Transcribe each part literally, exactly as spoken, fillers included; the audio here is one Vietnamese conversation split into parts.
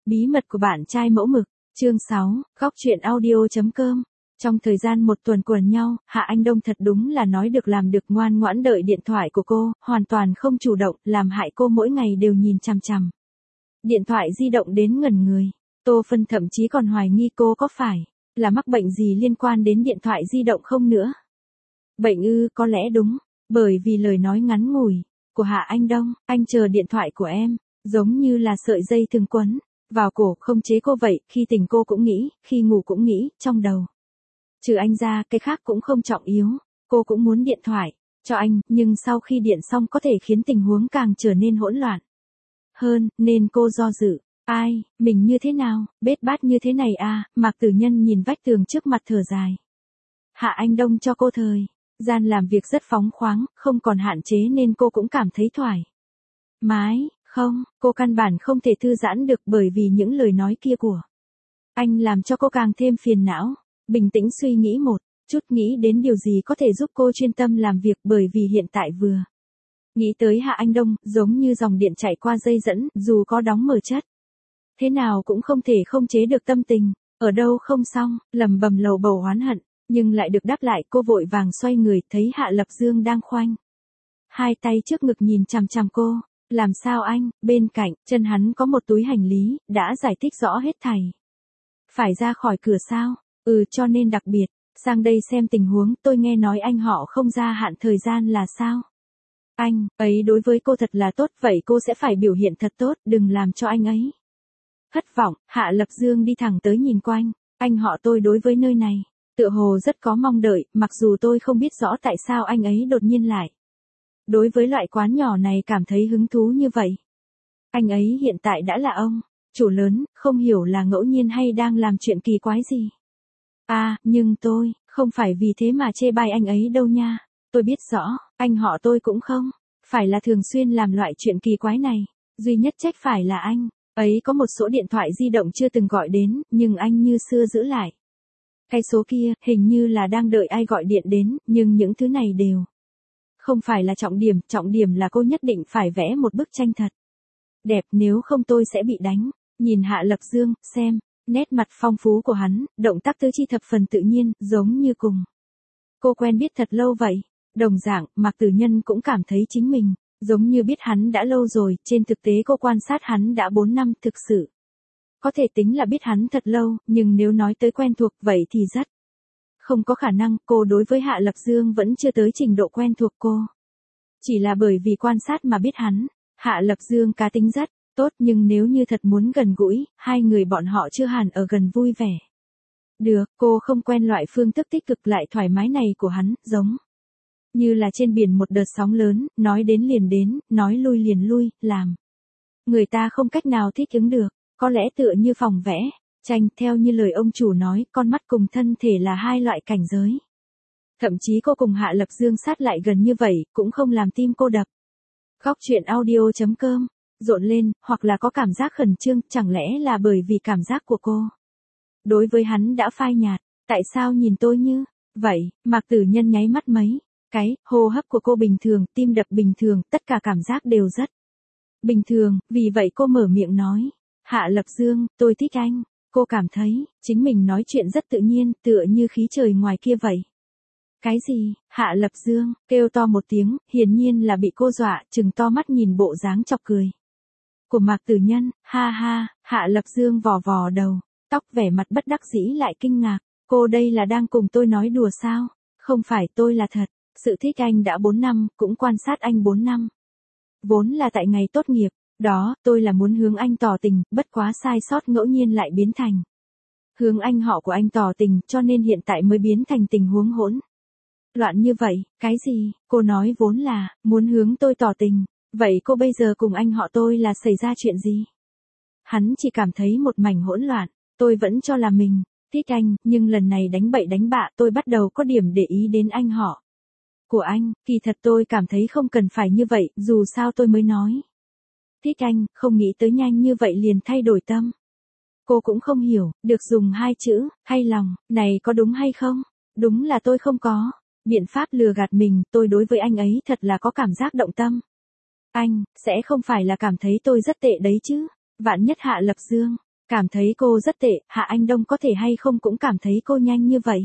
Bí mật của bạn trai mẫu mực, chương sáu, góc truyện audio.com. Trong thời gian một tuần quần nhau, Hạ Anh Đông thật đúng là nói được làm được, ngoan ngoãn đợi điện thoại của cô, hoàn toàn không chủ động, làm hại cô mỗi ngày đều nhìn chằm chằm điện thoại di động đến ngẩn người. Tô Phân thậm chí còn hoài nghi cô có phải là mắc bệnh gì liên quan đến điện thoại di động không nữa. Bệnh ư? Có lẽ đúng, bởi vì lời nói ngắn ngủi của Hạ Anh Đông, anh chờ điện thoại của em, giống như là sợi dây thừng quấn vào cổ không chế cô vậy, khi tỉnh cô cũng nghĩ, khi ngủ cũng nghĩ, trong đầu trừ anh ra, cái khác cũng không trọng yếu. Cô cũng muốn điện thoại cho anh, nhưng sau khi điện xong có thể khiến tình huống càng trở nên hỗn loạn hơn, nên cô do dự. Ai, mình như thế nào, bết bát như thế này à? Mạc Tử Nhân nhìn vách tường trước mặt thở dài. Hạ Anh Đông cho cô thời gian làm việc rất phóng khoáng, không còn hạn chế nên cô cũng cảm thấy thoải mái. Không, cô căn bản không thể thư giãn được bởi vì những lời nói kia của anh làm cho cô càng thêm phiền não. Bình tĩnh suy nghĩ một chút, nghĩ đến điều gì có thể giúp cô chuyên tâm làm việc, bởi vì hiện tại vừa nghĩ tới Hạ Anh Đông, giống như dòng điện chạy qua dây dẫn, dù có đóng mở chất thế nào cũng không thể không chế được tâm tình. Ở đâu không xong, lầm bầm lầu bầu oán hận, nhưng lại được đáp lại. Cô vội vàng xoay người, thấy Hạ Lập Dương đang khoanh hai tay trước ngực nhìn chằm chằm cô. Làm sao anh? Bên cạnh chân hắn có một túi hành lý, đã giải thích rõ hết thảy. Phải ra khỏi cửa sao? Ừ, cho nên đặc biệt sang đây xem tình huống. Tôi nghe nói anh họ không gia hạn thời gian là sao? Anh ấy đối với cô thật là tốt, vậy cô sẽ phải biểu hiện thật tốt, đừng làm cho anh ấy thất vọng. Hạ Lập Dương đi thẳng tới nhìn quanh. Anh họ tôi đối với nơi này tựa hồ rất có mong đợi, mặc dù tôi không biết rõ tại sao anh ấy đột nhiên lại đối với loại quán nhỏ này cảm thấy hứng thú như vậy. Anh ấy hiện tại đã là ông chủ lớn, không hiểu là ngẫu nhiên hay đang làm chuyện kỳ quái gì. À, nhưng tôi không phải vì thế mà chê bai anh ấy đâu nha. Tôi biết rõ, anh họ tôi cũng không phải là thường xuyên làm loại chuyện kỳ quái này. Duy nhất trách phải là anh ấy có một số điện thoại di động chưa từng gọi đến, nhưng anh như xưa giữ lại cái số kia, hình như là đang đợi ai gọi điện đến, nhưng những thứ này đều không phải là trọng điểm. Trọng điểm là cô nhất định phải vẽ một bức tranh thật đẹp, nếu không tôi sẽ bị đánh. Nhìn Hạ Lập Dương, xem nét mặt phong phú của hắn, động tác tứ chi thập phần tự nhiên, giống như cùng cô quen biết thật lâu vậy. Đồng dạng, Mạc Tử Nhân cũng cảm thấy chính mình giống như biết hắn đã lâu rồi. Trên thực tế cô quan sát hắn đã bốn năm, thực sự có thể tính là biết hắn thật lâu, nhưng nếu nói tới quen thuộc vậy thì rất không có khả năng. Cô đối với Hạ Lập Dương vẫn chưa tới trình độ quen thuộc, cô chỉ là bởi vì quan sát mà biết hắn. Hạ Lập Dương cá tính rất tốt, nhưng nếu như thật muốn gần gũi, hai người bọn họ chưa hẳn ở gần vui vẻ được. Cô không quen loại phương thức tích cực lại thoải mái này của hắn, giống như là trên biển một đợt sóng lớn, nói đến liền đến, nói lui liền lui, làm người ta không cách nào thích ứng được. Có lẽ tựa như phòng vẽ tranh, theo như lời ông chủ nói, con mắt cùng thân thể là hai loại cảnh giới. Thậm chí cô cùng Hạ Lập Dương sát lại gần như vậy, cũng không làm tim cô đập. Góc truyện audio.com rộn lên, hoặc là có cảm giác khẩn trương, chẳng lẽ là bởi vì cảm giác của cô đối với hắn đã phai nhạt. Tại sao nhìn tôi như vậy? Mạc Tử Nhân nháy mắt mấy cái, hô hấp của cô bình thường, tim đập bình thường, tất cả cảm giác đều rất bình thường, vì vậy cô mở miệng nói. Hạ Lập Dương, tôi thích anh. Cô cảm thấy chính mình nói chuyện rất tự nhiên, tựa như khí trời ngoài kia vậy. Cái gì? Hạ Lập Dương kêu to một tiếng, hiển nhiên là bị cô dọa, trừng to mắt nhìn bộ dáng chọc cười của Mạc Tử Nhân. Ha ha. Hạ Lập Dương vò vò đầu tóc, vẻ mặt bất đắc dĩ lại kinh ngạc. Cô đây là đang cùng tôi nói đùa sao? Không phải, tôi là thật sự thích anh đã bốn năm, cũng quan sát anh bốn năm. Vốn là tại ngày tốt nghiệp đó, tôi là muốn hướng anh tỏ tình, bất quá sai sót ngẫu nhiên lại biến thành hướng anh họ của anh tỏ tình, cho nên hiện tại mới biến thành tình huống hỗn loạn như vậy. Cái gì? Cô nói vốn là muốn hướng tôi tỏ tình, vậy cô bây giờ cùng anh họ tôi là xảy ra chuyện gì? Hắn chỉ cảm thấy một mảnh hỗn loạn. Tôi vẫn cho là mình thích anh, nhưng lần này đánh bậy đánh bạ, tôi bắt đầu có điểm để ý đến anh họ của anh. Kỳ thật tôi cảm thấy không cần phải như vậy, dù sao tôi mới nói thích anh, không nghĩ tới nhanh như vậy liền thay đổi tâm. Cô cũng không hiểu được dùng hai chữ hay lòng này có đúng hay không. Đúng là tôi không có biện pháp lừa gạt mình, tôi đối với anh ấy thật là có cảm giác động tâm. Anh sẽ không phải là cảm thấy tôi rất tệ đấy chứ? Vạn nhất Hạ Lập Dương Cảm thấy cô rất tệ, Hạ Anh Đông có thể hay không cũng cảm thấy cô nhanh như vậy.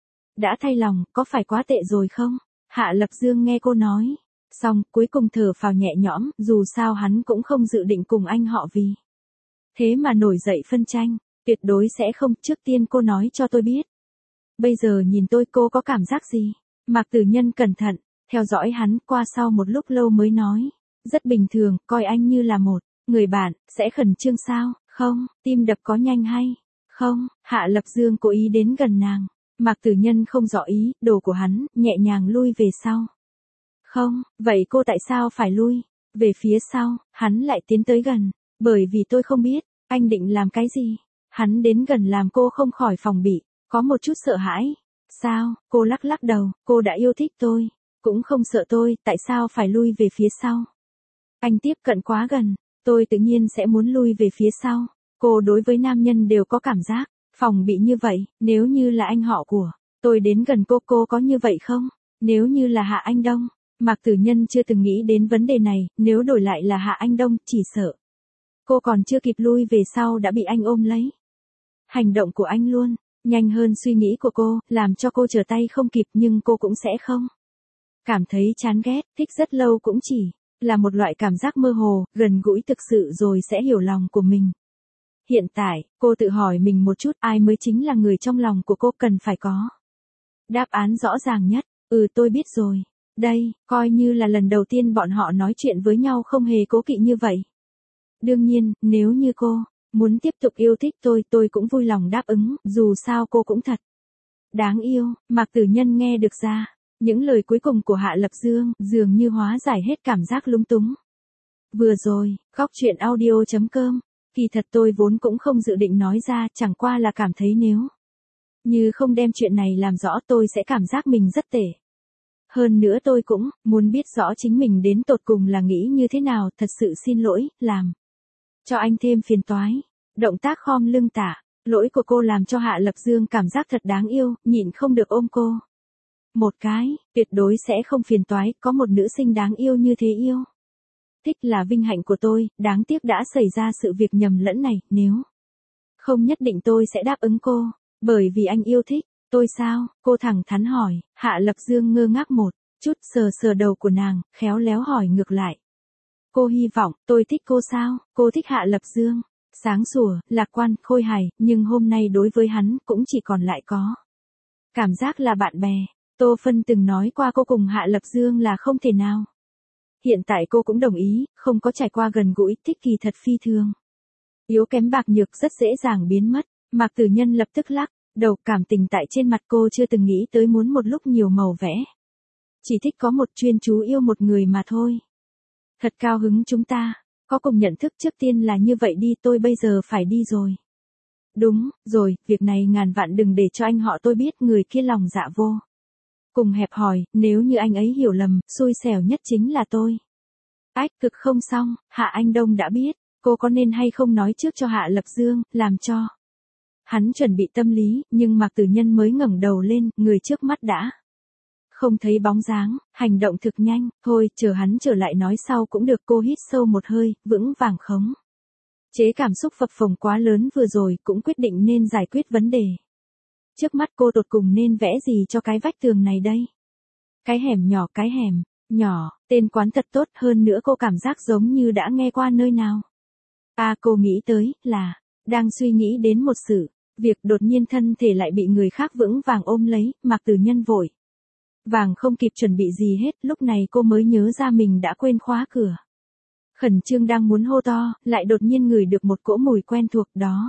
Đã thay lòng, có phải quá tệ rồi không? Hạ Lập Dương nghe cô nói. Xong, cuối cùng thở phào nhẹ nhõm, dù sao hắn cũng không dự định cùng anh họ vì. Thế mà nổi dậy phân tranh, tuyệt đối sẽ không, trước tiên cô nói cho tôi biết. Bây giờ nhìn tôi cô có cảm giác gì? Mạc Tử Nhân cẩn thận, theo dõi hắn qua sau một lúc lâu mới nói. Rất bình thường, coi anh như là một người bạn, sẽ khẩn trương sao? Không, tim đập có nhanh hay? Không, Hạ Lập Dương cố ý đến gần nàng. Mạc Tử Nhân không rõ ý, đồ của hắn, nhẹ nhàng lui về sau. Không, vậy cô tại sao phải lui? Về phía sau, hắn lại tiến tới gần. Bởi vì tôi không biết, anh định làm cái gì? Hắn đến gần làm cô không khỏi phòng bị, có một chút sợ hãi. Sao, cô lắc lắc đầu, cô đã yêu thích tôi. Cũng không sợ tôi, tại sao phải lui về phía sau? Anh tiếp cận quá gần, tôi tự nhiên sẽ muốn lui về phía sau. Cô đối với nam nhân đều có cảm giác, phòng bị như vậy, nếu như là anh họ của tôi đến gần cô, cô có như vậy không? Nếu như là Hạ Anh Đông, Mạc Tử Nhân chưa từng nghĩ đến vấn đề này, nếu đổi lại là Hạ Anh Đông, chỉ sợ. Cô còn chưa kịp lui về sau đã bị anh ôm lấy. Hành động của anh luôn, nhanh hơn suy nghĩ của cô, làm cho cô trở tay không kịp nhưng cô cũng sẽ không. Cảm thấy chán ghét, thích rất lâu cũng chỉ là một loại cảm giác mơ hồ, gần gũi thực sự rồi sẽ hiểu lòng của mình. Hiện tại, cô tự hỏi mình một chút ai mới chính là người trong lòng của cô cần phải có. Đáp án rõ ràng nhất, ừ tôi biết rồi. Đây, coi như là lần đầu tiên bọn họ nói chuyện với nhau không hề cố kỵ như vậy. Đương nhiên, nếu như cô muốn tiếp tục yêu thích tôi, tôi cũng vui lòng đáp ứng, dù sao cô cũng thật đáng yêu. Mạc Tử Nhân nghe được ra, những lời cuối cùng của Hạ Lập Dương dường như hóa giải hết cảm giác lúng túng. Vừa rồi, góc truyện audio chấm com, kỳ thật tôi vốn cũng không dự định nói ra, chẳng qua là cảm thấy nếu như không đem chuyện này làm rõ tôi sẽ cảm giác mình rất tệ. Hơn nữa tôi cũng muốn biết rõ chính mình đến tột cùng là nghĩ như thế nào, thật sự xin lỗi, làm cho anh thêm phiền toái. Động tác khom lưng tả, lỗi của cô làm cho Hạ Lập Dương cảm giác thật đáng yêu, nhịn không được ôm cô. Một cái, tuyệt đối sẽ không phiền toái, có một nữ sinh đáng yêu như thế yêu. Thích là vinh hạnh của tôi, đáng tiếc đã xảy ra sự việc nhầm lẫn này, nếu không nhất định tôi sẽ đáp ứng cô, bởi vì anh yêu thích. Tôi sao? Cô thẳng thắn hỏi. Hạ Lập Dương ngơ ngác một chút, sờ sờ đầu của nàng, khéo léo hỏi ngược lại. Cô hy vọng, tôi thích cô sao? Cô thích Hạ Lập Dương. Sáng sủa, lạc quan, khôi hài, nhưng hôm nay đối với hắn, cũng chỉ còn lại có cảm giác là bạn bè. Tô Phân từng nói qua cô cùng Hạ Lập Dương là không thể nào. Hiện tại cô cũng đồng ý, không có trải qua gần gũi, thích kỳ thật phi thường. Yếu kém bạc nhược rất dễ dàng biến mất. Mạc Tử Nhân lập tức lắc đầu, cảm tình tại trên mặt cô chưa từng nghĩ tới muốn một lúc nhiều màu vẽ. Chỉ thích có một chuyên chú yêu một người mà thôi. Thật cao hứng chúng ta, có cùng nhận thức trước tiên là như vậy đi, tôi bây giờ phải đi rồi. Đúng, rồi, việc này ngàn vạn đừng để cho anh họ tôi biết, người kia lòng dạ vô cùng hẹp hòi, nếu như anh ấy hiểu lầm, xui xẻo nhất chính là tôi. Ách, cực không xong, Hạ Anh Đông đã biết, cô có nên hay không nói trước cho Hạ Lập Dương, làm cho hắn chuẩn bị tâm lý, nhưng Mạc Tử Nhân mới ngẩng đầu lên, người trước mắt đã không thấy bóng dáng, hành động thực nhanh, thôi, chờ hắn trở lại nói sau cũng được. Cô hít sâu một hơi, vững vàng khống chế cảm xúc phập phồng quá lớn vừa rồi, cũng quyết định nên giải quyết vấn đề. Trước mắt cô tột cùng nên vẽ gì cho cái vách tường này đây? Cái hẻm nhỏ, cái hẻm nhỏ, tên quán thật tốt, hơn nữa cô cảm giác giống như đã nghe qua nơi nào. À, cô nghĩ tới, là đang suy nghĩ đến một sự việc, đột nhiên thân thể lại bị người khác vững vàng ôm lấy. Mạc Tử Nhân vội vàng không kịp chuẩn bị gì hết, lúc này cô mới nhớ ra mình đã quên khóa cửa. Khẩn trương đang muốn hô to, lại đột nhiên ngửi được một cỗ mùi quen thuộc, đó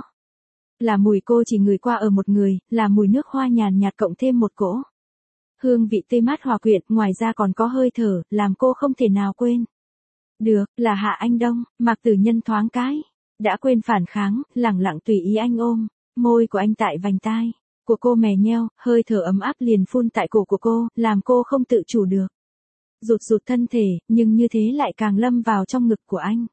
là mùi cô chỉ ngửi qua ở một người, là mùi nước hoa nhàn nhạt cộng thêm một cỗ hương vị tươi mát hòa quyện, ngoài ra còn có hơi thở, làm cô không thể nào quên được, là Hạ Anh Đông. Mạc Tử Nhân thoáng cái đã quên phản kháng, lẳng lặng tùy ý anh ôm môi của anh tại vành tai của cô mè nheo, hơi thở ấm áp liền phun tại cổ của cô, làm cô không tự chủ được rụt rụt thân thể, nhưng như thế lại càng lâm vào trong ngực của anh.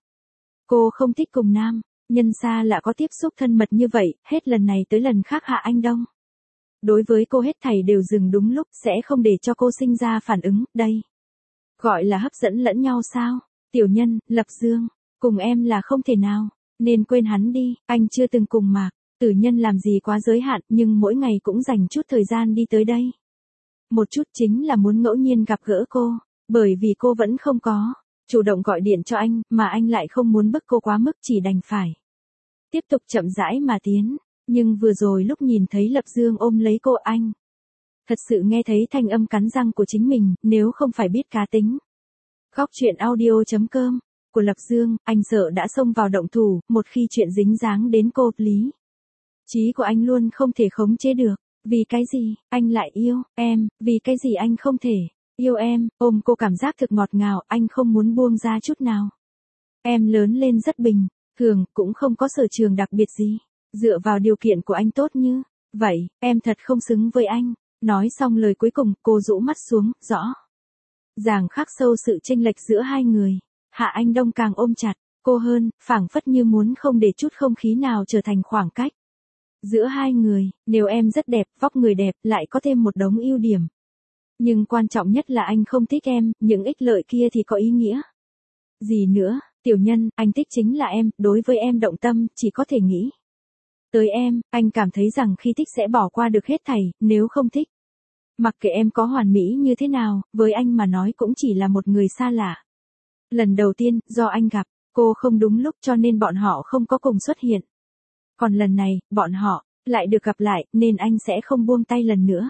Cô không thích cùng nam nhân xa lạ có tiếp xúc thân mật như vậy, hết lần này tới lần khác Hạ Anh Đông đối với cô hết thảy đều dừng đúng lúc, sẽ không để cho cô sinh ra phản ứng. Đây gọi là hấp dẫn lẫn nhau sao? Tiểu Nhân, Lập Dương, cùng em là không thể nào. Nên quên hắn đi, anh chưa từng cùng Mạc Tử Nhân làm gì quá giới hạn, nhưng mỗi ngày cũng dành chút thời gian đi tới đây. Một chút chính là muốn ngẫu nhiên gặp gỡ cô, bởi vì cô vẫn không có chủ động gọi điện cho anh, mà anh lại không muốn bức cô quá mức, chỉ đành phải tiếp tục chậm rãi mà tiến. Nhưng vừa rồi lúc nhìn thấy Lập Dương ôm lấy cô, anh thật sự nghe thấy thanh âm cắn răng của chính mình, nếu không phải biết cá tính. Góc truyện audio chấm com của Lập Dương, anh sợ đã xông vào động thủ, một khi chuyện dính dáng đến cô, lý trí của anh luôn không thể khống chế được. Vì cái gì, anh lại yêu em, vì cái gì anh không thể yêu em, ôm cô cảm giác thực ngọt ngào, anh không muốn buông ra chút nào. Em lớn lên rất bình thường, cũng không có sở trường đặc biệt gì. Dựa vào điều kiện của anh tốt như vậy, em thật không xứng với anh. Nói xong lời cuối cùng, cô rũ mắt xuống, rõ ràng khắc sâu sự chênh lệch giữa hai người. Hạ Anh Đông càng ôm chặt cô hơn, phảng phất như muốn không để chút không khí nào trở thành khoảng cách giữa hai người. Nếu em rất đẹp, vóc người đẹp, lại có thêm một đống ưu điểm, nhưng quan trọng nhất là anh không thích em, những ích lợi kia thì có ý nghĩa gì nữa. Tiểu Nhân, anh thích chính là em, đối với em động tâm, chỉ có thể nghĩ tới em, anh cảm thấy rằng khi thích sẽ bỏ qua được hết thảy, nếu không thích, mặc kệ em có hoàn mỹ như thế nào, với anh mà nói cũng chỉ là một người xa lạ. Lần đầu tiên, do anh gặp cô không đúng lúc cho nên bọn họ không có cùng xuất hiện. Còn lần này, bọn họ lại được gặp lại, nên anh sẽ không buông tay lần nữa.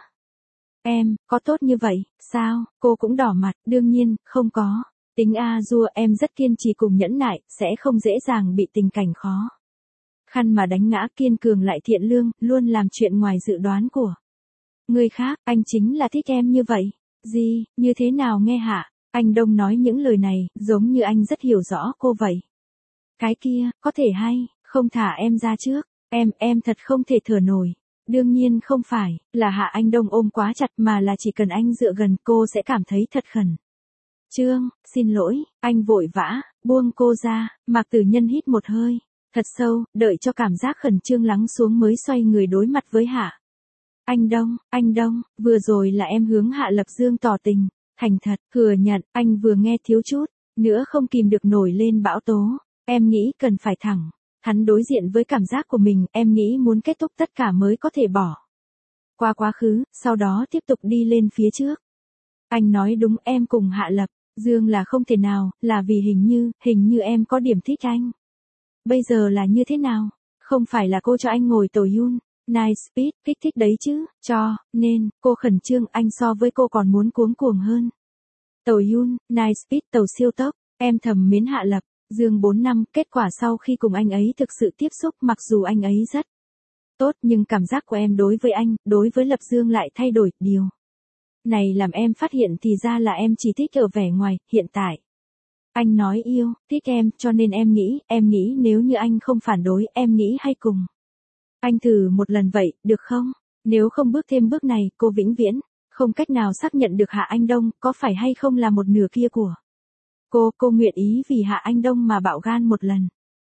Em, có tốt như vậy, sao? Cô cũng đỏ mặt, đương nhiên, không có. Tính a dua, em rất kiên trì cùng nhẫn nại, sẽ không dễ dàng bị tình cảnh khó khăn mà đánh ngã, kiên cường lại thiện lương, luôn làm chuyện ngoài dự đoán của người khác. Anh chính là thích em như vậy. Gì, như thế nào nghe Hạ Anh Đông nói những lời này, giống như anh rất hiểu rõ cô vậy. Cái kia, có thể hay không thả em ra trước, em, em thật không thể thở nổi. Đương nhiên không phải là Hạ Anh Đông ôm quá chặt, mà là chỉ cần anh dựa gần cô sẽ cảm thấy thật khẩn trương. Xin lỗi, anh vội vã buông cô ra. Mạc Tử Nhân hít một hơi thật sâu, đợi cho cảm giác khẩn trương lắng xuống mới xoay người đối mặt với Hạ Anh Đông. Anh Đông, vừa rồi là em hướng Hạ Lập Dương tỏ tình, thành thật, thừa nhận, anh vừa nghe thiếu chút nữa không kìm được nổi lên bão tố. Em nghĩ cần phải thẳng thắn đối diện với cảm giác của mình, em nghĩ muốn kết thúc tất cả mới có thể bỏ qua quá khứ, sau đó tiếp tục đi lên phía trước. Anh nói đúng, em cùng Hạ Lập Dương là không thể nào, là vì hình như, hình như em có điểm thích anh. Bây giờ là như thế nào? Không phải là cô cho anh ngồi tàu Yun Night Speed, kích thích đấy chứ, cho nên, cô khẩn trương, anh so với cô còn muốn cuống cuồng hơn. Tàu Yun Night Speed, tàu siêu tốc, em thầm mến Hạ Lập Dương bốn năm, kết quả sau khi cùng anh ấy thực sự tiếp xúc, mặc dù anh ấy rất tốt, nhưng cảm giác của em đối với anh, đối với Lập Dương lại thay đổi. Điều này làm em phát hiện thì ra là em chỉ thích ở vẻ ngoài. Hiện tại anh nói yêu, thích em, cho nên em nghĩ, em nghĩ nếu như anh không phản đối, em nghĩ hay cùng anh thử một lần vậy, được không? Nếu không bước thêm bước này, cô vĩnh viễn không cách nào xác nhận được Hạ Anh Đông có phải hay không là một nửa kia của cô. Cô nguyện ý vì Hạ Anh Đông mà bạo gan một lần.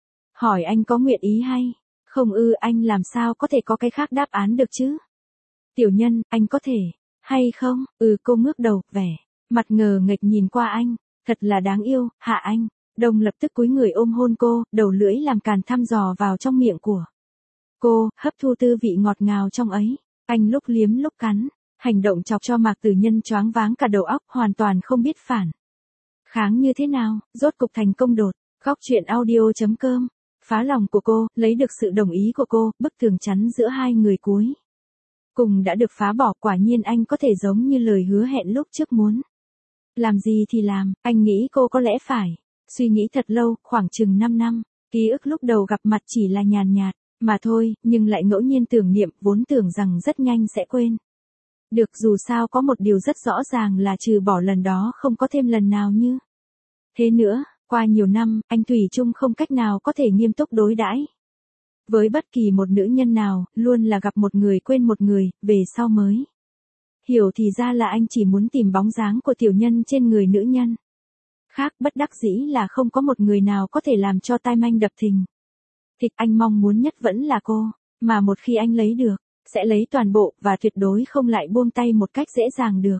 Hỏi anh có nguyện ý hay không ư? Anh làm sao có thể có cái khác đáp án được chứ? Tiểu Nhân, anh có thể hay không? Ừ, cô ngước đầu, vẻ mặt ngờ nghệch nhìn qua anh. Thật là đáng yêu. Hạ Anh Đông lập tức cúi người ôm hôn cô, đầu lưỡi làm càn thăm dò vào trong miệng của cô, hấp thu tư vị ngọt ngào trong ấy. Anh lúc liếm lúc cắn, hành động chọc cho Mạc Tử Nhân choáng váng cả đầu óc, hoàn toàn không biết phản kháng như thế nào. Rốt cục thành công đột. Góc truyện audio chấm com phá lòng của cô, lấy được sự đồng ý của cô, bức tường chắn giữa hai người cuối cùng đã được phá bỏ. Quả nhiên anh có thể giống như lời hứa hẹn lúc trước, muốn làm gì thì làm. Anh nghĩ cô có lẽ phải suy nghĩ thật lâu, khoảng chừng năm năm. Ký ức lúc đầu gặp mặt chỉ là nhàn nhạt mà thôi, nhưng lại ngẫu nhiên tưởng niệm, vốn tưởng rằng rất nhanh sẽ quên được. Dù sao có một điều rất rõ ràng là trừ bỏ lần đó không có thêm lần nào như thế nữa. Qua nhiều năm, anh thủy chung không cách nào có thể nghiêm túc đối đãi với bất kỳ một nữ nhân nào, luôn là gặp một người quên một người, về sau mới hiểu thì ra là anh chỉ muốn tìm bóng dáng của Tiểu Nhân trên người nữ nhân khác. Bất đắc dĩ là không có một người nào có thể làm cho tai manh đập thình thịch. Anh mong muốn nhất vẫn là cô, mà một khi anh lấy được, sẽ lấy toàn bộ, và tuyệt đối không lại buông tay một cách dễ dàng được.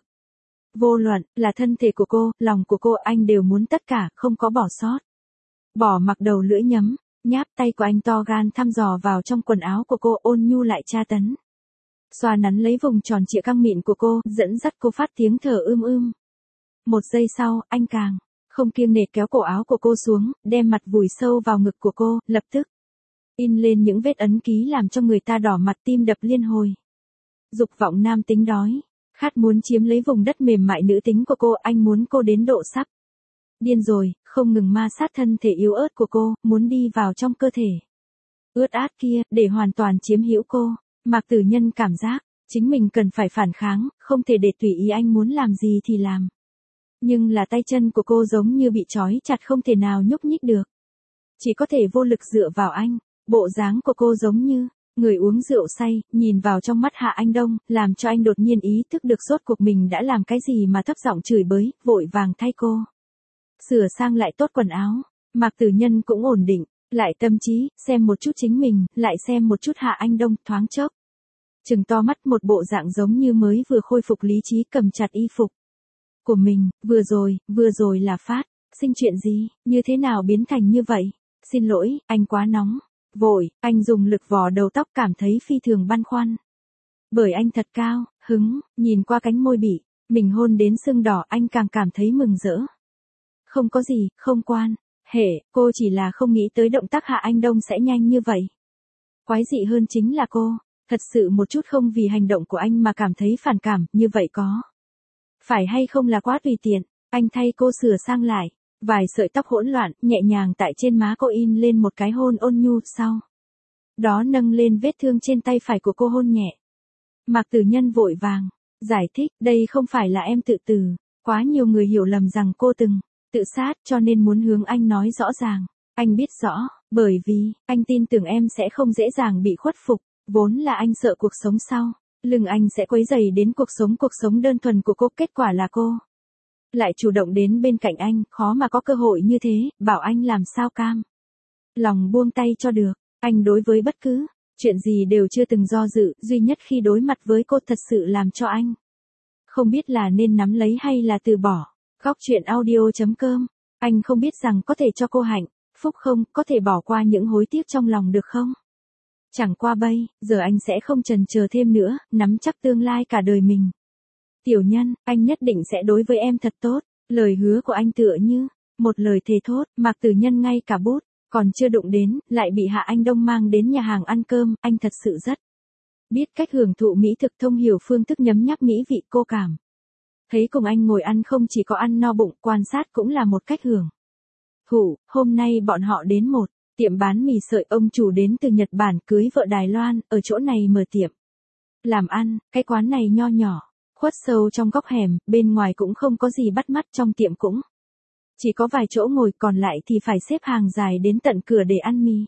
Vô luận là thân thể của cô, lòng của cô, anh đều muốn tất cả, không có bỏ sót. Bỏ mặc đầu lưỡi nhấm, Nháp tay của anh to gan thăm dò vào trong quần áo của cô, ôn nhu lại tra tấn. Xoa nắn lấy vùng tròn trịa căng mịn của cô, dẫn dắt cô phát tiếng thở ưm ưm. Một giây sau, anh càng không kiêng nể kéo cổ áo của cô xuống, đem mặt vùi sâu vào ngực của cô, lập tức in lên những vết ấn ký làm cho người ta đỏ mặt tim đập liên hồi. Dục vọng nam tính đói, khát muốn chiếm lấy vùng đất mềm mại nữ tính của cô, anh muốn cô đến độ sắp điên rồi, không ngừng ma sát thân thể yếu ớt của cô, muốn đi vào trong cơ thể ướt át kia, để hoàn toàn chiếm hữu cô. Mạc Tử Nhân cảm giác, chính mình cần phải phản kháng, không thể để tùy ý anh muốn làm gì thì làm. Nhưng là tay chân của cô giống như bị trói chặt không thể nào nhúc nhích được. Chỉ có thể vô lực dựa vào anh, bộ dáng của cô giống như người uống rượu say, nhìn vào trong mắt Hạ Anh Đông, làm cho anh đột nhiên ý thức được rốt cuộc mình đã làm cái gì mà thấp giọng chửi bới, vội vàng thay cô sửa sang lại tốt quần áo. Mạc Tử Nhân cũng ổn định lại tâm trí, xem một chút chính mình, lại xem một chút Hạ Anh Đông, thoáng chốc trừng to mắt, một bộ dạng giống như mới vừa khôi phục lý trí, cầm chặt y phục của mình. Vừa rồi, vừa rồi là phát sinh chuyện gì, như thế nào biến thành như vậy? Xin lỗi, anh quá nóng vội, anh dùng lực vò đầu tóc, cảm thấy phi thường băn khoăn. Bởi anh thật cao hứng, nhìn qua cánh môi bị mình hôn đến sưng đỏ, anh càng cảm thấy mừng rỡ. Không có gì, không quan hệ, cô chỉ là không nghĩ tới động tác Hạ Anh Đông sẽ nhanh như vậy. Quái dị hơn chính là cô, thật sự một chút không vì hành động của anh mà cảm thấy phản cảm, như vậy có phải hay không là quá tùy tiện. Anh thay cô sửa sang lại vài sợi tóc hỗn loạn, nhẹ nhàng tại trên má cô in lên một cái hôn ôn nhu, sau đó nâng lên vết thương trên tay phải của cô hôn nhẹ. Mạc Tử Nhân vội vàng giải thích, đây không phải là em tự tử, quá nhiều người hiểu lầm rằng cô từng tự sát, cho nên muốn hướng anh nói rõ ràng. Anh biết rõ, bởi vì anh tin tưởng em sẽ không dễ dàng bị khuất phục, vốn là anh sợ cuộc sống sau lưng anh sẽ quấy rầy đến cuộc sống cuộc sống đơn thuần của cô, kết quả là cô lại chủ động đến bên cạnh anh, khó mà có cơ hội như thế, bảo anh làm sao cam lòng buông tay cho được. Anh đối với bất cứ chuyện gì đều chưa từng do dự, duy nhất khi đối mặt với cô thật sự làm cho anh không biết là nên nắm lấy hay là từ bỏ. Góc truyện audio chấm com, anh không biết rằng có thể cho cô hạnh phúc không, có thể bỏ qua những hối tiếc trong lòng được không? Chẳng qua bây giờ anh sẽ không chần chờ thêm nữa, nắm chắc tương lai cả đời mình. Tiểu Nhân, anh nhất định sẽ đối với em thật tốt. Lời hứa của anh tựa như một lời thề thốt. Mạc Tử Nhân ngay cả bút còn chưa đụng đến, lại bị Hạ Anh Đông mang đến nhà hàng ăn cơm. Anh thật sự rất biết cách hưởng thụ mỹ thực, thông hiểu phương thức nhấm nháp mỹ vị. Cô cảm thấy cùng anh ngồi ăn không chỉ có ăn no bụng, quan sát cũng là một cách hưởng thụ. Hôm nay bọn họ đến một tiệm bán mì sợi, ông chủ đến từ Nhật Bản, cưới vợ Đài Loan, ở chỗ này mở tiệm làm ăn. Cái quán này nho nhỏ, khuất sâu trong góc hẻm, bên ngoài cũng không có gì bắt mắt, trong tiệm cũng chỉ có vài chỗ ngồi, còn lại thì phải xếp hàng dài đến tận cửa để ăn mì.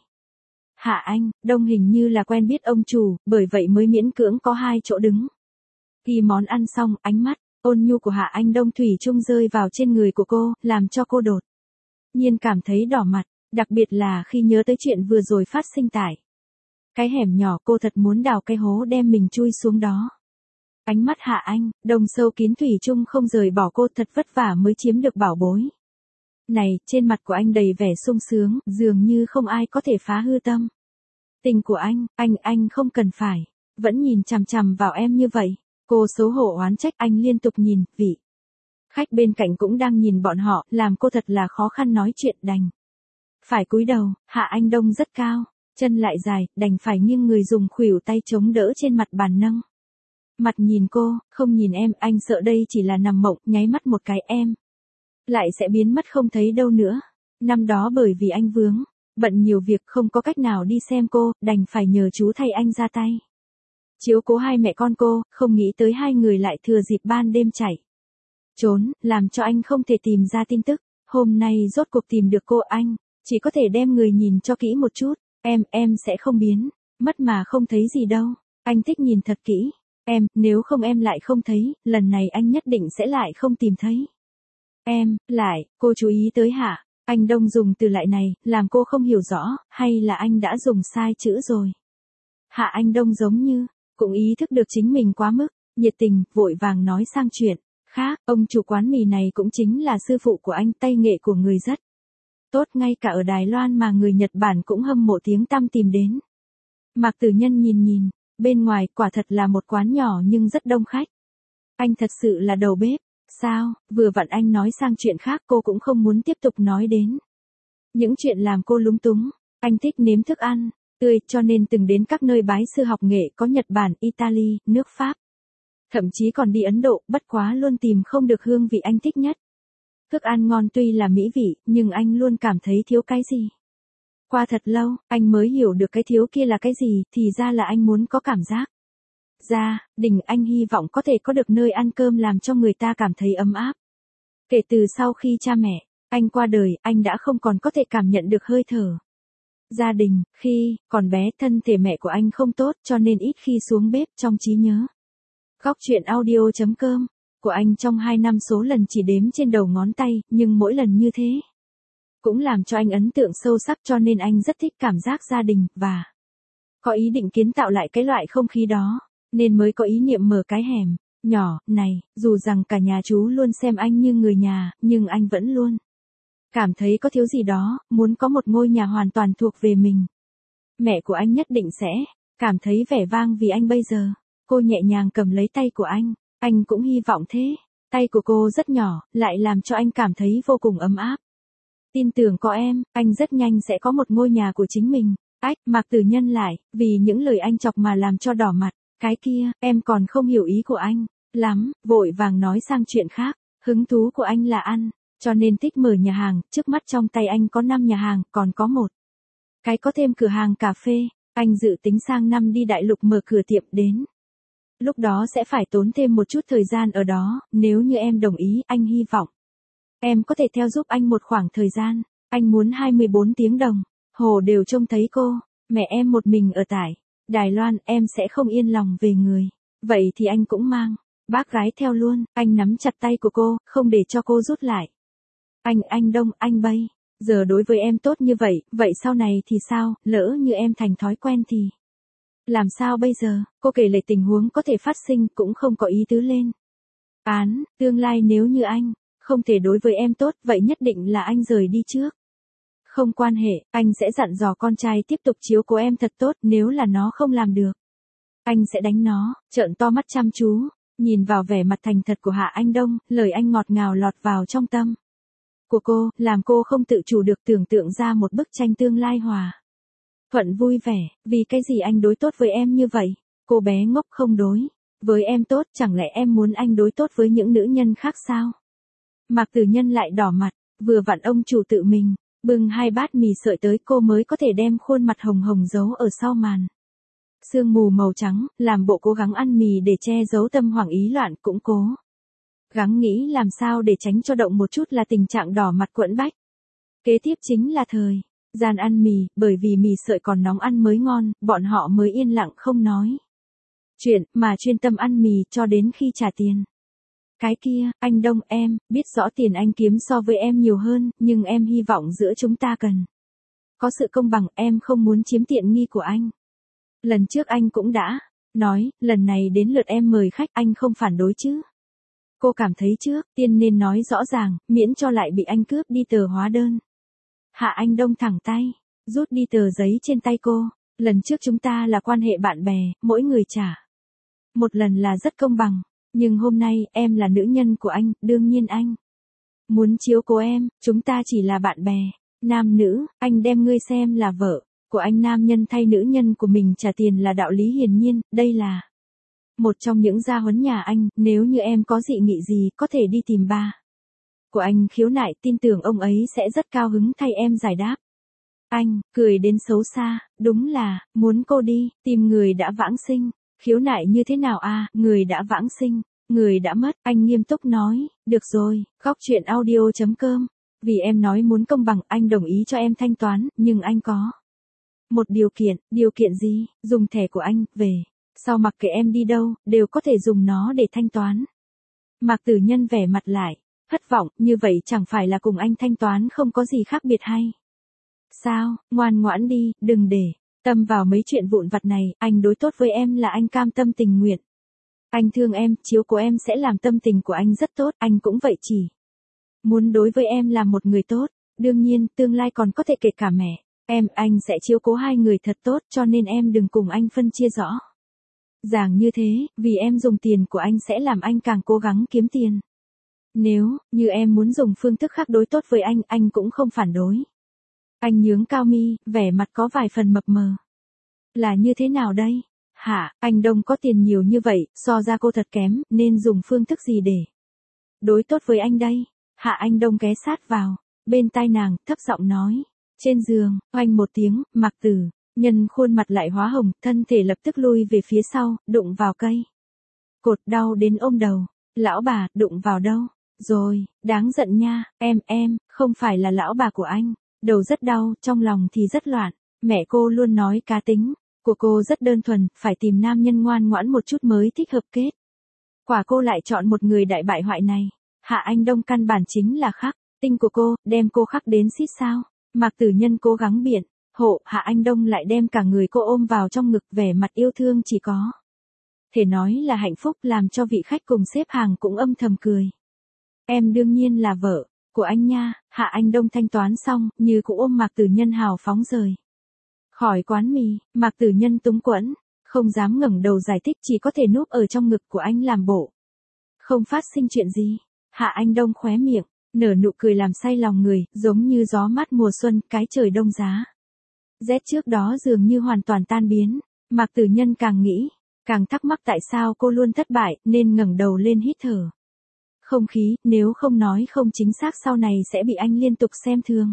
Hạ Anh Đông hình như là quen biết ông chủ, bởi vậy mới miễn cưỡng có hai chỗ đứng. Khi món ăn xong, ánh mắt ôn nhu của Hạ Anh Đông thủy chung rơi vào trên người của cô, làm cho cô đột nhiên cảm thấy đỏ mặt, đặc biệt là khi nhớ tới chuyện vừa rồi phát sinh tại cái hẻm nhỏ. Cô thật muốn đào cái hố đem mình chui xuống đó. Ánh mắt Hạ Anh Đông sâu kín thủy chung không rời bỏ cô, thật vất vả mới chiếm được bảo bối này. Trên mặt của anh đầy vẻ sung sướng, dường như không ai có thể phá hư tâm tình của anh. Anh, anh không cần phải vẫn nhìn chằm chằm vào em như vậy. Cô xấu hổ oán trách. Anh liên tục nhìn, vị khách bên cạnh cũng đang nhìn bọn họ, làm cô thật là khó khăn nói chuyện, đành phải cúi đầu. Hạ Anh Đông rất cao, chân lại dài, đành phải nghiêng người dùng khuỷu tay chống đỡ trên mặt bàn, nâng mặt nhìn cô. Không nhìn em, anh sợ đây chỉ là nằm mộng, nháy mắt một cái em lại sẽ biến mất không thấy đâu nữa. Năm đó bởi vì anh vướng bận nhiều việc, không có cách nào đi xem cô, đành phải nhờ chú thay anh ra tay chiếu cố hai mẹ con cô. Không nghĩ tới hai người lại thừa dịp ban đêm chạy trốn, làm cho anh không thể tìm ra tin tức. Hôm nay rốt cuộc tìm được cô, anh chỉ có thể đem người nhìn cho kỹ một chút. Em, em sẽ không biến mất mà không thấy gì đâu. Anh thích nhìn thật kỹ em, nếu không em lại không thấy, lần này anh nhất định sẽ lại không tìm thấy em. Lại, cô chú ý tới Hạ Anh Đông dùng từ lại này, làm cô không hiểu rõ, hay là anh đã dùng sai chữ rồi. Hạ Anh Đông giống như cũng ý thức được chính mình quá mức nhiệt tình, vội vàng nói sang chuyện khác. Ông chủ quán mì này cũng chính là sư phụ của anh, tay nghệ của người rất tốt ngay cả ở Đài Loan mà người Nhật Bản cũng hâm mộ tiếng tăm tìm đến. Mạc Tử Nhân nhìn nhìn, bên ngoài quả thật là một quán nhỏ nhưng rất đông khách. Anh thật sự là đầu bếp, sao, vừa vặn anh nói sang chuyện khác cô cũng không muốn tiếp tục nói đến. Những chuyện làm cô lúng túng, anh thích nếm thức ăn tươi cho nên từng đến các nơi bái sư học nghệ có Nhật Bản, Italy, nước Pháp. Thậm chí còn đi Ấn Độ, bất quá luôn tìm không được hương vị anh thích nhất. Thức ăn ngon tuy là mỹ vị, nhưng anh luôn cảm thấy thiếu cái gì. Qua thật lâu, anh mới hiểu được cái thiếu kia là cái gì, thì ra là anh muốn có cảm giác. Gia đình anh hy vọng có thể có được nơi ăn cơm làm cho người ta cảm thấy ấm áp. Kể từ sau khi cha mẹ anh qua đời, anh đã không còn có thể cảm nhận được hơi thở gia đình. Khi còn bé thân thể mẹ của anh không tốt cho nên ít khi xuống bếp trong trí nhớ. Góc truyện audio.com của anh trong hai năm số lần chỉ đếm trên đầu ngón tay, nhưng mỗi lần như thế cũng làm cho anh ấn tượng sâu sắc cho nên anh rất thích cảm giác gia đình, và có ý định kiến tạo lại cái loại không khí đó, nên mới có ý niệm mở cái hẻm nhỏ này. Dù rằng cả nhà chú luôn xem anh như người nhà, nhưng anh vẫn luôn cảm thấy có thiếu gì đó, muốn có một ngôi nhà hoàn toàn thuộc về mình. Mẹ của anh nhất định sẽ cảm thấy vẻ vang vì anh bây giờ. Cô nhẹ nhàng cầm lấy tay của anh, anh cũng hy vọng thế. Tay của cô rất nhỏ, lại làm cho anh cảm thấy vô cùng ấm áp. Tin tưởng có em, anh rất nhanh sẽ có một ngôi nhà của chính mình. Ách, Mạc Tử Nhân lại, vì những lời anh chọc mà làm cho đỏ mặt. Cái kia, em còn không hiểu ý của anh lắm, vội vàng nói sang chuyện khác. Hứng thú của anh là ăn, cho nên thích mở nhà hàng. Trước mắt trong tay anh có năm nhà hàng, còn có một cái có thêm cửa hàng cà phê. Anh dự tính sang năm đi đại lục mở cửa tiệm, đến lúc đó sẽ phải tốn thêm một chút thời gian ở đó. Nếu như em đồng ý, anh hy vọng em có thể theo giúp anh một khoảng thời gian. Anh muốn hai mươi bốn tiếng đồng hồ đều trông thấy cô. Mẹ em một mình ở tại Đài Loan, em sẽ không yên lòng về người. Vậy thì anh cũng mang bác gái theo luôn. Anh nắm chặt tay của cô, không để cho cô rút lại. Anh, anh Đông, anh bây giờ đối với em tốt như vậy, vậy sau này thì sao, lỡ như em thành thói quen thì làm sao bây giờ? Cô kể lại tình huống có thể phát sinh, cũng không có ý tứ lên án. Tương lai nếu như anh không thể đối với em tốt, vậy nhất định là anh rời đi trước. Không quan hệ, anh sẽ dặn dò con trai tiếp tục chiếu cố em thật tốt, nếu là nó không làm được, anh sẽ đánh nó. Trợn to mắt chăm chú nhìn vào vẻ mặt thành thật của Hạ Anh Đông, lời anh ngọt ngào lọt vào trong tâm của cô, làm cô không tự chủ được tưởng tượng ra một bức tranh tương lai hòa thuận vui vẻ. Vì cái gì anh đối tốt với em như vậy? Cô bé ngốc, không đối với em tốt, chẳng lẽ em muốn anh đối tốt với những nữ nhân khác sao? Mạc Tử Nhân lại đỏ mặt, vừa vặn ông chủ tự mình bưng hai bát mì sợi tới, cô mới có thể đem khuôn mặt hồng hồng giấu ở sau màn sương mù màu trắng, làm bộ cố gắng ăn mì để che giấu tâm hoảng ý loạn, cũng cố gắng nghĩ làm sao để tránh cho động một chút là tình trạng đỏ mặt quẫn bách. Kế tiếp chính là thời gian ăn mì, bởi vì mì sợi còn nóng ăn mới ngon, bọn họ mới yên lặng không nói chuyện, mà chuyên tâm ăn mì cho đến khi trả tiền. Cái kia, anh Đông, em biết rõ tiền anh kiếm so với em nhiều hơn, nhưng em hy vọng giữa chúng ta cần có sự công bằng, em không muốn chiếm tiện nghi của anh. Lần trước anh cũng đã nói, lần này đến lượt em mời khách, anh không phản đối chứ? Cô cảm thấy trước tiên nên nói rõ ràng, miễn cho lại bị anh cướp đi tờ hóa đơn. Hạ Anh Đông thẳng tay rút đi tờ giấy trên tay cô. Lần trước chúng ta là quan hệ bạn bè, mỗi người trả một lần là rất công bằng. Nhưng hôm nay, em là nữ nhân của anh, đương nhiên anh muốn chiếu cố em, chúng ta chỉ là bạn bè, nam nữ, anh đem ngươi xem là vợ của anh. Nam nhân thay nữ nhân của mình trả tiền là đạo lý hiển nhiên, đây là một trong những gia huấn nhà anh. Nếu như em có dị nghị gì, có thể đi tìm ba của anh khiếu nại, tin tưởng ông ấy sẽ rất cao hứng thay em giải đáp. Anh cười đến xấu xa, đúng là muốn cô đi tìm người đã vãng sinh. Khiếu nại như thế nào à, người đã vãng sinh, người đã mất. Anh nghiêm túc nói, được rồi, góc truyện audio.com. Vì em nói muốn công bằng, anh đồng ý cho em thanh toán, nhưng anh có một điều kiện. Điều kiện gì? Dùng thẻ của anh, về sau mặc kệ em đi đâu, đều có thể dùng nó để thanh toán. Mạc Tử Nhân vẻ mặt lại thất vọng, như vậy chẳng phải là cùng anh thanh toán không có gì khác biệt hay sao? Ngoan ngoãn đi, đừng để tâm vào mấy chuyện vụn vặt này, anh đối tốt với em là anh cam tâm tình nguyện. Anh thương em, chiếu cố em sẽ làm tâm tình của anh rất tốt, anh cũng vậy, chỉ muốn đối với em là một người tốt. đương nhiên, tương lai còn có thể kể cả mẹ. Em, anh sẽ chiếu cố hai người thật tốt cho nên em đừng cùng anh phân chia rõ ràng như thế, vì em dùng tiền của anh sẽ làm anh càng cố gắng kiếm tiền. Nếu như em muốn dùng phương thức khác đối tốt với anh, anh cũng không phản đối. Anh nhướng cao mi, vẻ mặt có vài phần mập mờ. Là như thế nào đây? Hả, anh Đông có tiền nhiều như vậy, so ra cô thật kém, nên dùng phương thức gì để đối tốt với anh đây? Hạ Anh Đông ghé sát vào, bên tai nàng, thấp giọng nói. Trên giường, oanh một tiếng, Mạc Tử Nhân khuôn mặt lại hóa hồng, thân thể lập tức lui về phía sau, đụng vào cây cột, đau đến ôm đầu. Lão bà, đụng vào đâu? Rồi, đáng giận nha, em, em, không phải là lão bà của anh. Đầu rất đau, trong lòng thì rất loạn. Mẹ cô luôn nói cá tính của cô rất đơn thuần, phải tìm nam nhân ngoan ngoãn một chút mới thích hợp kết. Quả cô lại chọn một người đại bại hoại này. Hạ Anh Đông căn bản chính là khắc tinh của cô, đem cô khắc đến xít sao. Mạc Tử Nhân cố gắng biện hộ, Hạ Anh Đông lại đem cả người cô ôm vào trong ngực, vẻ mặt yêu thương chỉ có thể nói là hạnh phúc, làm cho vị khách cùng xếp hàng cũng âm thầm cười. Em đương nhiên là vợ của anh nha. Hạ Anh Đông thanh toán xong, như cũng ôm Mạc Tử Nhân hào phóng rời khỏi quán mì. Mạc Tử Nhân túng quẫn, không dám ngẩng đầu giải thích, chỉ có thể núp ở trong ngực của anh làm bộ không phát sinh chuyện gì. Hạ Anh Đông khóe miệng nở nụ cười làm say lòng người, giống như gió mát mùa xuân, cái trời đông giá rét trước đó dường như hoàn toàn tan biến. Mạc Tử Nhân càng nghĩ càng thắc mắc tại sao cô luôn thất bại, nên ngẩng đầu lên hít thở không khí, nếu không nói không chính xác sau này sẽ bị anh liên tục xem thường.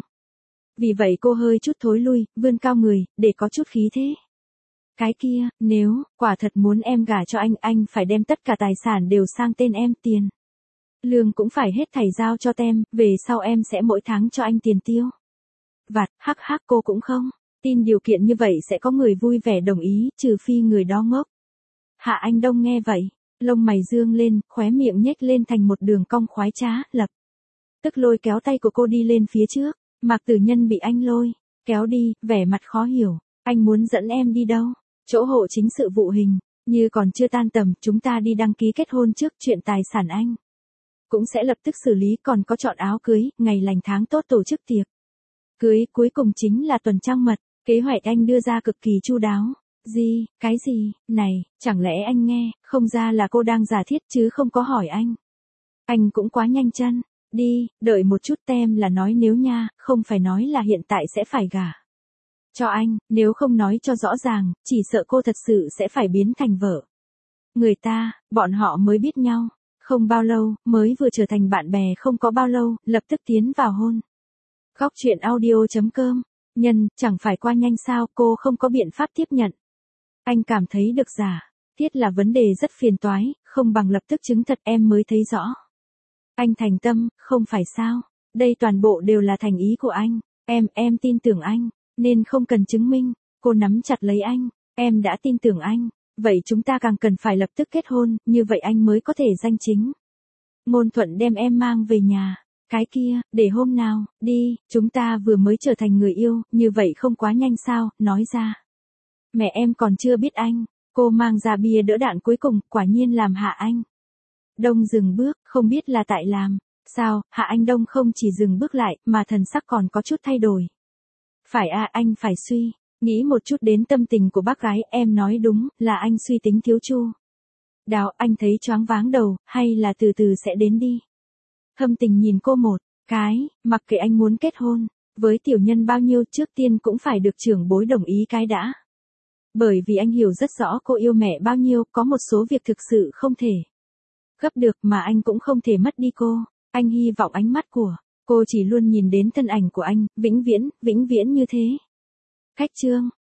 Vì vậy cô hơi chút thối lui, vươn cao người, để có chút khí thế. Cái kia, nếu quả thật muốn em gả cho anh, anh phải đem tất cả tài sản đều sang tên em, tiền lương cũng phải hết thảy giao cho tem, về sau em sẽ mỗi tháng cho anh tiền tiêu vặt. Hắc hắc, cô cũng không tin điều kiện như vậy sẽ có người vui vẻ đồng ý, trừ phi người đó ngốc. Hạ Anh Đông nghe vậy, lông mày dương lên, khóe miệng nhếch lên thành một đường cong khoái trá, lập tức lôi kéo tay của cô đi lên phía trước. Mạc Tử Nhân bị anh lôi kéo đi, vẻ mặt khó hiểu. Anh muốn dẫn em đi đâu? Chỗ hộ chính sự vụ hình, như còn chưa tan tầm, chúng ta đi đăng ký kết hôn trước, chuyện tài sản anh cũng sẽ lập tức xử lý, còn có chọn áo cưới, ngày lành tháng tốt tổ chức tiệc cưới, cuối cùng chính là tuần trăng mật. Kế hoạch anh đưa ra cực kỳ chu đáo. Gì, cái gì, này, chẳng lẽ anh nghe không ra là cô đang giả thiết chứ không có hỏi anh? Anh cũng quá nhanh chân. Đi, đợi một chút, tem là nói nếu nha, không phải nói là hiện tại sẽ phải gả cho anh, nếu không nói cho rõ ràng, chỉ sợ cô thật sự sẽ phải biến thành vợ người ta. Bọn họ mới biết nhau không bao lâu, mới vừa trở thành bạn bè không có bao lâu, lập tức tiến vào hôn. Góc truyện audio chấm com. Nhân, chẳng phải qua nhanh sao, cô không có biện pháp tiếp nhận. Anh cảm thấy được giả thiết là vấn đề rất phiền toái, không bằng lập tức chứng thật, em mới thấy rõ. Anh thành tâm, không phải sao? Đây toàn bộ đều là thành ý của anh. Em, em tin tưởng anh, nên không cần chứng minh. Cô nắm chặt lấy anh. Em đã tin tưởng anh. Vậy chúng ta càng cần phải lập tức kết hôn, như vậy anh mới có thể danh chính ngôn thuận đem em mang về nhà. Cái kia, để hôm nào, đi, chúng ta vừa mới trở thành người yêu, như vậy không quá nhanh sao, nói ra. Mẹ em còn chưa biết anh. Cô mang ra bia đỡ đạn cuối cùng, quả nhiên làm Hạ Anh Đông dừng bước, không biết là tại làm sao, Hạ Anh Đông không chỉ dừng bước lại, mà thần sắc còn có chút thay đổi. Phải à, anh phải suy nghĩ một chút đến tâm tình của bác gái, em nói đúng, là anh suy tính thiếu chu đáo. Anh thấy choáng váng đầu, hay là từ từ sẽ đến đi. Thâm tình nhìn cô một cái, mặc kệ anh muốn kết hôn với tiểu nhân bao nhiêu, trước tiên cũng phải được trưởng bối đồng ý cái đã. Bởi vì anh hiểu rất rõ cô yêu mẹ bao nhiêu, có một số việc thực sự không thể gấp được, mà anh cũng không thể mất đi cô. Anh hy vọng ánh mắt của cô chỉ luôn nhìn đến thân ảnh của anh, vĩnh viễn, vĩnh viễn như thế. Khách trương,